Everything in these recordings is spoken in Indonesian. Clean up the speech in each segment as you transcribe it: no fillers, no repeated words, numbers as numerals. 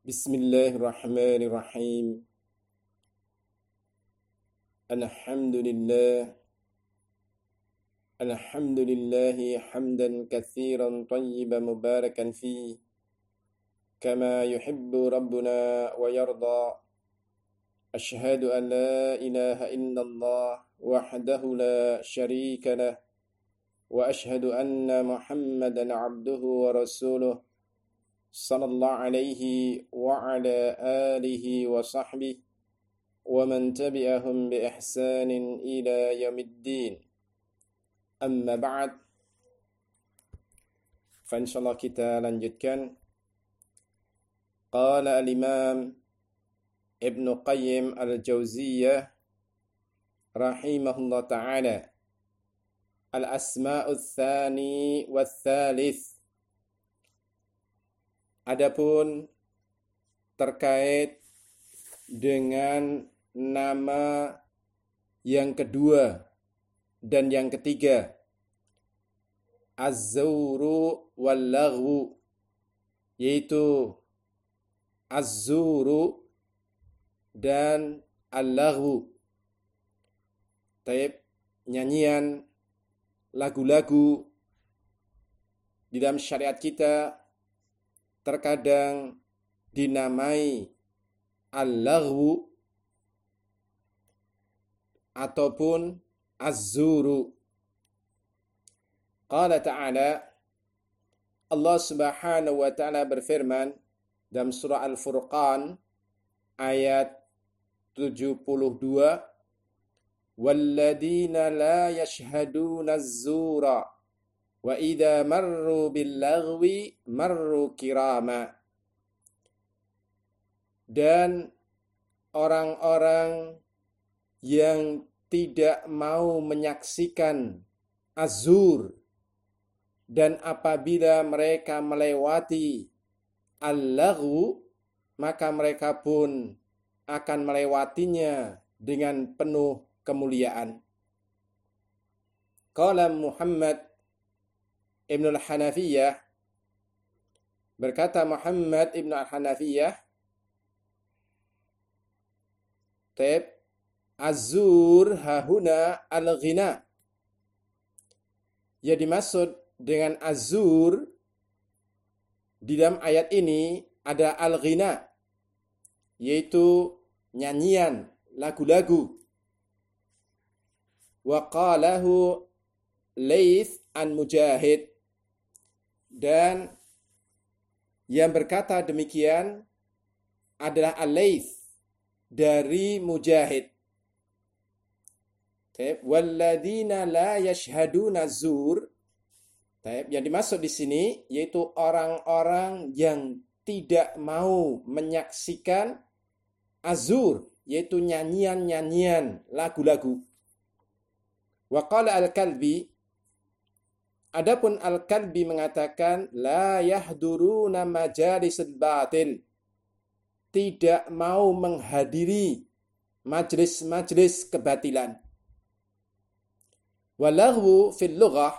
Bismillahirrahmanirrahim. Alhamdulillah. Alhamdulillahi hamdan katsiran tayyiban mubarakan fi kama yuhibbu rabbuna wa yarda. Ashhadu an la ilaha illallah wahdahu la syarika lah wa ashhadu anna Muhammadan abduhu wa rasuluh sallallahu alaihi wa ala alihi wa sahbihi wa man tabi'ahum bi ihsanin ila yaumiddin. Amma ba'd. Fa insyaallah kita lanjutkan. Qala al-Imam Ibn Qayyim al-Jauziyah rahimahullah ta'ala, al-asma'u tsani wa tsalits. Adapun terkait dengan nama yang kedua dan yang ketiga, az-zuru wal laghwu, yaitu az-zuru dan al-laghwu. Taib, nyanyian, lagu-lagu di dalam syariat kita terkadang dinamai al-laghwu ataupun az-zuru. Qala ta'ala, Allah Subhanahu wa ta'ala berfirman dalam surah Al-Furqan ayat 72, walladzina la yashhaduna az-zura wa idza marru bil laghwi marru kirama. Dan orang-orang yang tidak mau menyaksikan az-zur, dan apabila mereka melewati al-laghwu, maka mereka pun akan melewatinya dengan penuh kemuliaan. Qala Muhammad Ibn al-Hanafiyah, berkata Muhammad Ibn al-Hanafiyah, az-zur hahuna al-ghina. Ya, dimaksud dengan az-zur di dalam ayat ini ada al-ghina, yaitu nyanyian, lagu-lagu. Wa qalahu Laits an Mujahid, dan yang berkata demikian adalah Al-Laits dari Mujahid. Walladzina la yashhaduna zur. Yang dimaksud di sini yaitu orang-orang yang tidak mau menyaksikan az-zur, yaitu nyanyian-nyanyian, lagu-lagu. Wa qala al-Kalbi, adapun al-Kalbi mengatakan la yahduruna majalisul batil, tidak mau menghadiri majlis-majlis kebatilan. Walaghwu fil lughah,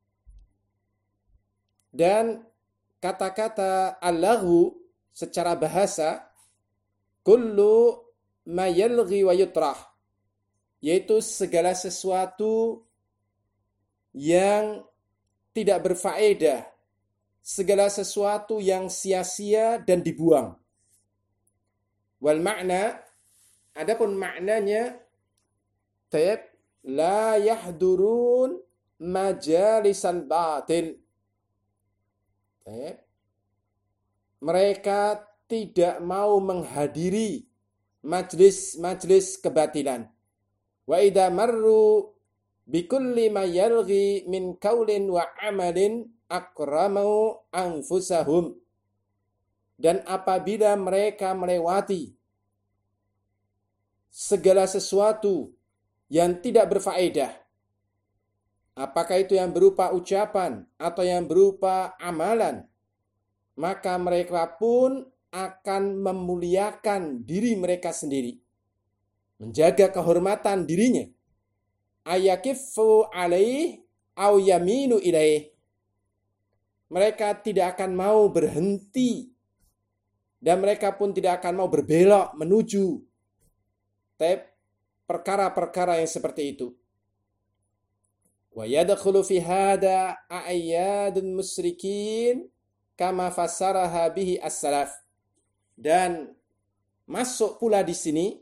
dan kata-kata al-laghwu secara bahasa kullu ma yalghi wa yutrah, yaitu segala sesuatu yang tidak berfaedah, segala sesuatu yang sia-sia dan dibuang. Wal makna, adapun maknanya, la yahdurun majalisal batil. Mereka tidak mau menghadiri majlis-majlis kebatilan. Wa idza marru bikulli ma yalghi min qaulin wa amalin akramu anfusahum. Dan apabila mereka melewati segala sesuatu yang tidak berfaedah, apakah itu yang berupa ucapan atau yang berupa amalan, maka mereka pun akan memuliakan diri mereka sendiri, menjaga kehormatan dirinya. Ayakifu alaih au yaminu ilaih. Mereka tidak akan mau berhenti dan mereka pun tidak akan mau berbelok menuju perkara-perkara yang seperti itu. Wa yadkhulu fi hada a'yadun musyrikin kama fassaraha bihi as-salaf. Dan masuk pula di sini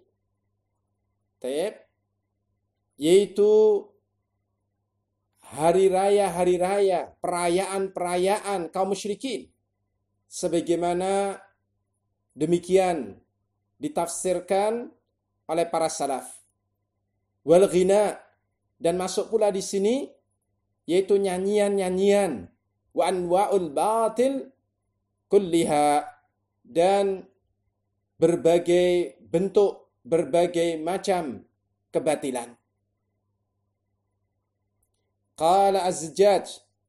yaitu hari raya, perayaan kaum musyrikin. Sebagaimana demikian ditafsirkan oleh para salaf. Wal ghina, dan masuk pula di sini yaitu nyanyian-nyanyian, wa anwa'ul batil kulliha, dan berbagai bentuk, berbagai macam kebatilan. Qala Az-Zajjaj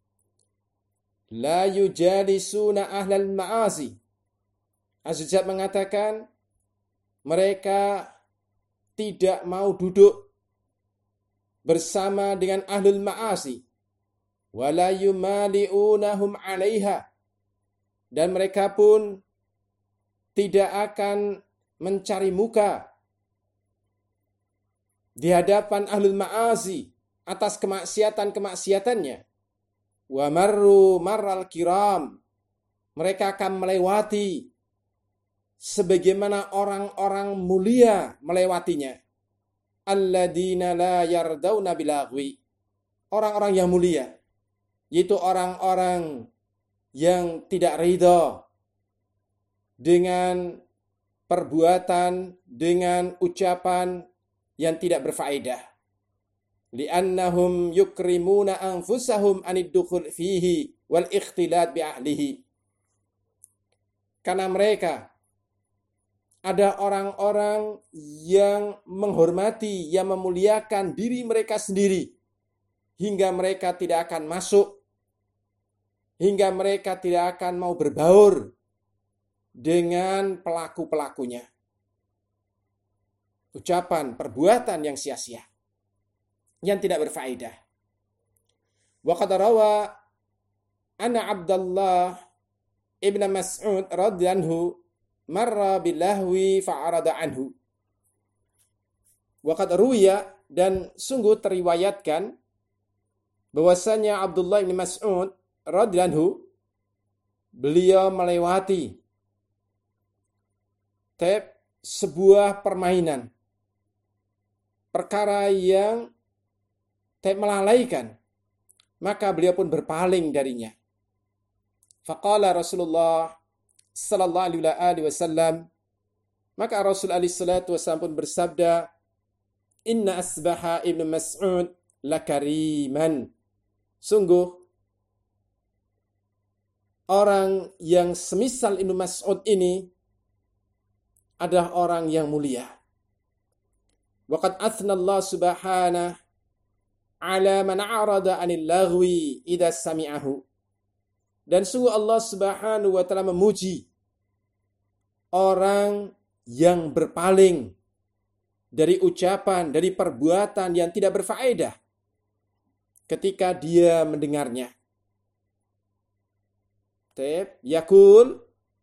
la yujalisuna ahlal ma'asi. Az-Zajjaj mengatakan mereka tidak mau duduk bersama dengan ahlul ma'asi, wala yumali'unahum 'alaiha, dan mereka pun tidak akan mencari muka di hadapan ahlul ma'asi atas kemaksiatan-kemaksiatannya. Wa marral kiram, mereka akan melewati sebagaimana orang-orang mulia melewatinya. Alladzina la yardawna bilagwi, orang-orang yang mulia, yaitu orang-orang yang tidak ridha dengan perbuatan, dengan ucapan yang tidak berfaedah. Li'annahum yukrimuna anfusahum anid dukhul fihi wal ikhtilat bi ahlihi. Karena mereka ada orang-orang yang menghormati, yang memuliakan diri mereka sendiri, hingga mereka tidak akan masuk, hingga mereka tidak akan mau berbaur dengan pelaku-pelakunya. Ucapan, perbuatan yang sia-sia, yang tidak berfaedah. Wa qad rawa anna Abdullah ibn Mas'ud radhiyallahu anhu marra bilahwi fa'arada anhu. Wa qad ruwiya, dan sungguh teriwayatkan bahwasanya Abdullah bin Mas'ud radhiyallahu anhu beliau melewati sebuah permainan, perkara yang melalaikan, maka beliau pun berpaling darinya. Faqala Rasulullah sallallahu alaihi wasallam, maka Rasul alaihi salatu wasallam pun bersabda, inna asbaha ibnu Mas'ud lakariman, sungguh orang yang semisal Ibnu Mas'ud ini adalah orang yang mulia. Wa qad athna Allah subhanahu ala man a'rada 'anil laghwi idza sami'ahu. Dan sungguh Allah Subhanahu wa taala memuji orang yang berpaling dari ucapan, dari perbuatan yang tidak berfaedah ketika dia mendengarnya. Yaqul,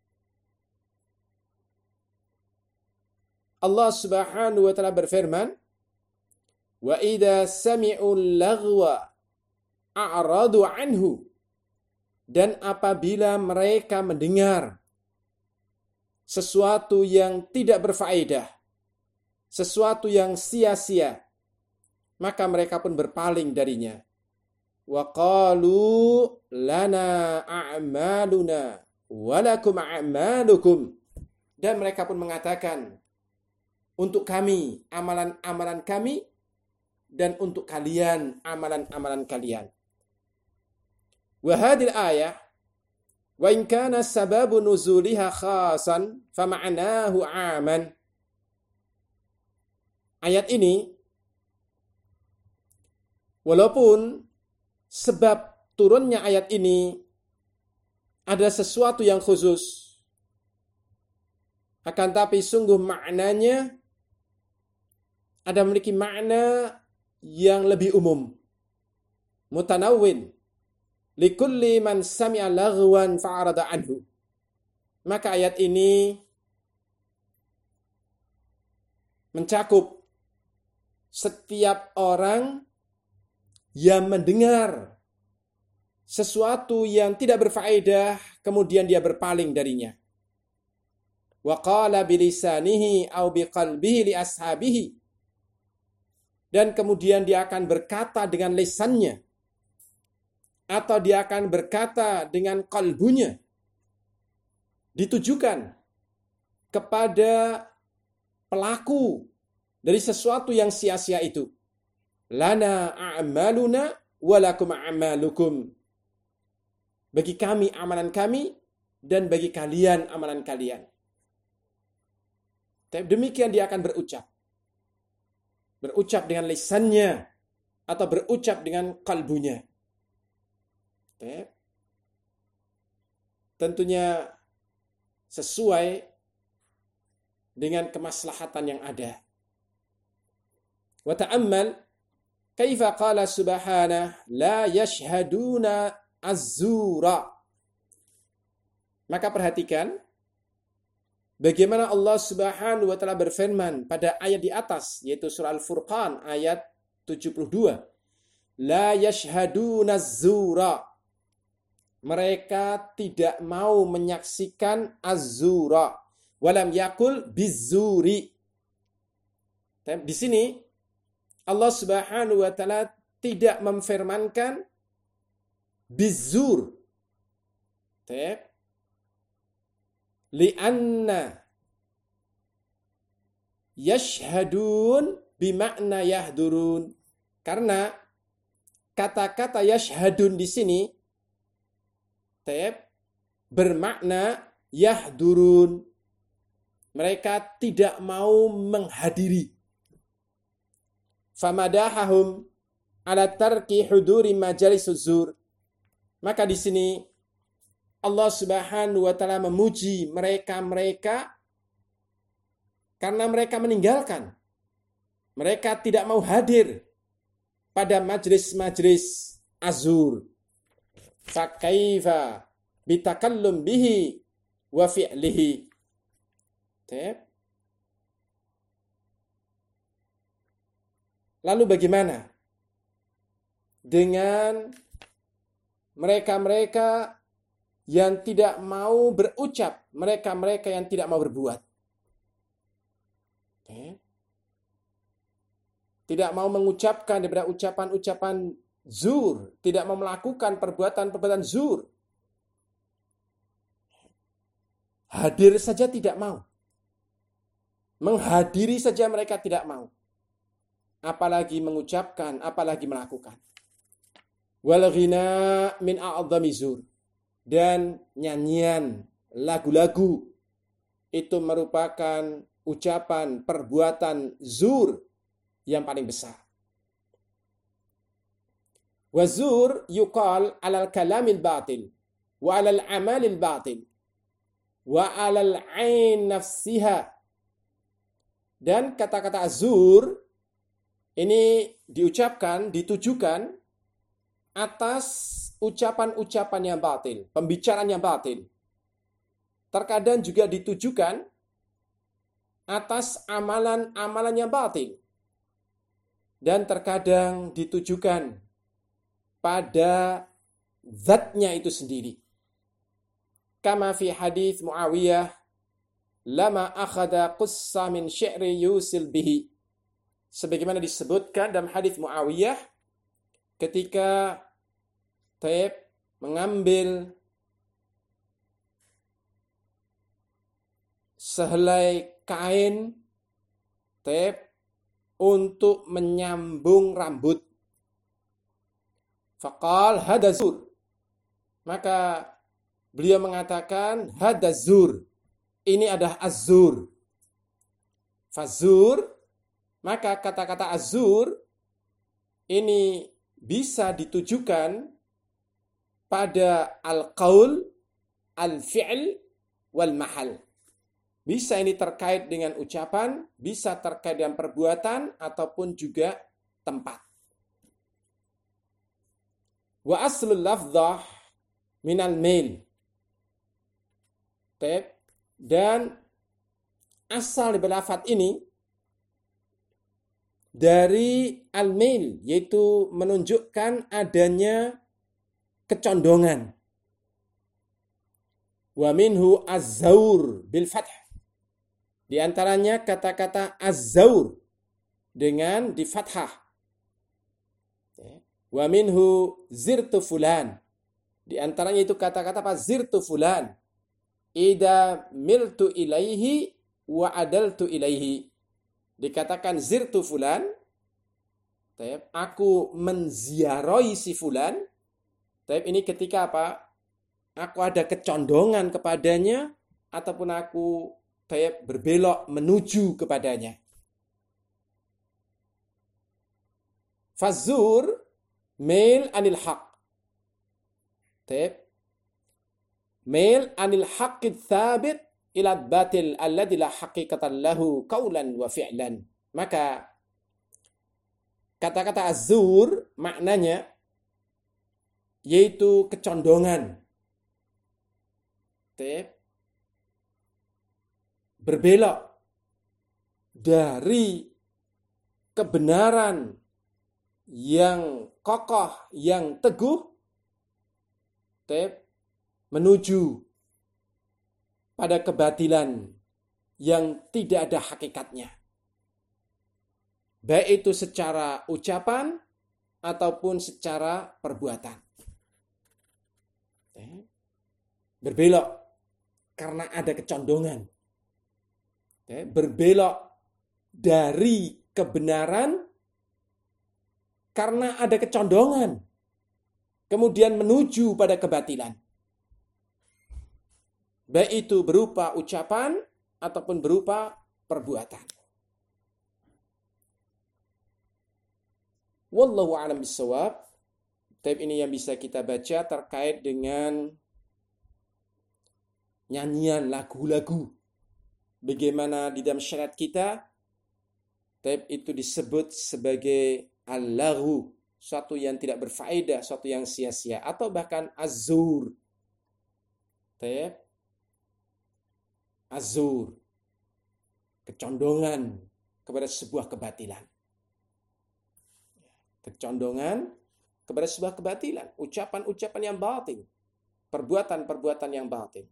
Allah Subhanahu wa taala berfirman, wa idza sami'ul laghwa a'radu anhu, dan apabila mereka mendengar sesuatu yang tidak berfaedah, sesuatu yang sia-sia, maka mereka pun berpaling darinya. Wa qalu lana a'maluna wa lakum a'malukum, dan mereka pun mengatakan, untuk kami amalan-amalan kami, dan untuk kalian amalan-amalan kalian. Wa hadhil ayah wa in kana sababu nuzuliha khasan fa ma'nahu 'aman. Ayat ini walaupun sebab turunnya ayat ini ada sesuatu yang khusus, akan tapi sungguh maknanya ada memiliki makna yang lebih umum, mutanawwin, likulli man sami'a laghwan fa'arada anhu. Maka ayat ini mencakup setiap orang yang mendengar sesuatu yang tidak berfaedah, kemudian dia berpaling darinya. Wa qala bilisanihi aw biqalbihi li ashabihi. Dan kemudian dia akan berkata dengan lisannya, atau dia akan berkata dengan kalbunya, ditujukan kepada pelaku dari sesuatu yang sia-sia itu. Lana a'maluna walakum a'malukum. Bagi kami amalan kami dan bagi kalian amalan kalian. Demikian dia akan berucap. Berucap dengan lisannya atau berucap dengan kalbunya. Tentunya sesuai dengan kemaslahatan yang ada. Wa ta'ammal kaifa qala subhanahu la yashhaduna az-zura. Maka perhatikan bagaimana Allah Subhanahu wa taala berfirman pada ayat di atas, yaitu surah Al-Furqan ayat 72. La yashhaduna az-zura. Mereka tidak mau menyaksikan az-zura. Walam yakul biz-zuri. Di sini Allah Subhanahu wa taala tidak memfirmankan biz-zur. Lianna yashhadun bimakna yahdurun. Karena kata-kata yashhadun di sini bermakna yahdurun. Mereka tidak mau menghadiri. Famadahahum ala tarki huduri majalisuz zur. Maka di sini Allah Subhanahu wa taala memuji mereka-mereka karena mereka meninggalkan. Mereka tidak mau hadir pada majlis-majlis azur. Fakaifa bitakallum bihi wa fi'lihi. Lalu bagaimana dengan mereka-mereka yang tidak mau berucap, mereka-mereka yang tidak mau berbuat? Tidak mau mengucapkan daripada ucapan-ucapan zur, tidak mau melakukan perbuatan-perbuatan zur. Hadir saja tidak mau. Menghadiri saja mereka tidak mau. Apalagi mengucapkan, apalagi melakukan. Wal ghina min a'dhami zur. Dan nyanyian, lagu-lagu itu merupakan ucapan, perbuatan zur yang paling besar. Wa zur yuqal 'alal kalamil batil wa 'alal amalil batil wa 'alal 'ain nafsiha. Dan kata-kata zur ini diucapkan, ditujukan atas ucapan-ucapan yang batil, pembicaraan yang batil. Terkadang juga ditujukan atas amalan-amalan yang batil. Dan terkadang ditujukan pada zatnya itu sendiri. Kama fi hadits Muawiyah, lama akhada qussa min syi'ri yusil bihi. Sebagaimana disebutkan dalam hadits Muawiyah, ketika Taib mengambil sehelai kain Taib untuk menyambung rambut. Faqal hadazur. Maka beliau mengatakan hadazur. Ini adalah azur. Fazur, maka kata-kata azur ini bisa ditujukan pada al-qaul, al-fi'l, wal-mahal. Bisa ini terkait dengan ucapan, bisa terkait dengan perbuatan, ataupun juga tempat. Wa aslul lafzah minal mail. Dan asal dari lafaz ini dari al-mail, yaitu menunjukkan adanya kecondongan. Wa minhu az-zaur bil fath. Di antaranya kata-kata az-zaur dengan di fathah. Wa minhu zirtu fulan. Di antaranya itu kata-kata apa? Zirtu fulan. Ida miltu ilaihi wa adaltu ilaihi. Dikatakan zirtu fulan, aku menziarahi si fulan. Ini ketika apa? Aku ada kecondongan kepadanya ataupun aku berbelok menuju kepadanya. Fazur mail anil haq. Mail anil haqqid thabit ila batil alladhi la haqiqatan lahu qawlan wa fi'lan. Maka kata-kata azur maknanya yaitu kecondongan. Berbelok dari kebenaran yang kokoh, yang teguh, menuju pada kebatilan yang tidak ada hakikatnya. Baik itu secara ucapan ataupun secara perbuatan. Berbelok karena ada kecondongan. Berbelok dari kebenaran karena ada kecondongan. Kemudian menuju pada kebatilan. Baik itu berupa ucapan ataupun berupa perbuatan. Wallahu a'lam bishawab. Ini yang bisa kita baca terkait dengan nyanyian lagu-lagu. Bagaimana di dalam syariat kita itu disebut sebagai al-laghu, suatu yang tidak berfaedah, suatu yang sia-sia, atau bahkan az-zur. Az-zur, kecondongan kepada sebuah kebatilan. Kecondongan kepada sebuah kebatilan, ucapan-ucapan yang batil, perbuatan-perbuatan yang batil.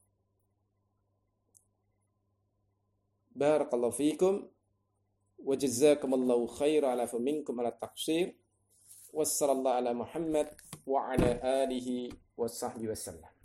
Barakallahu fiikum wa jazakumullahu khairan ala faminkum ala taqsir. Wassallallahu ala Muhammad wa ala alihi wa sahbihi wasallam.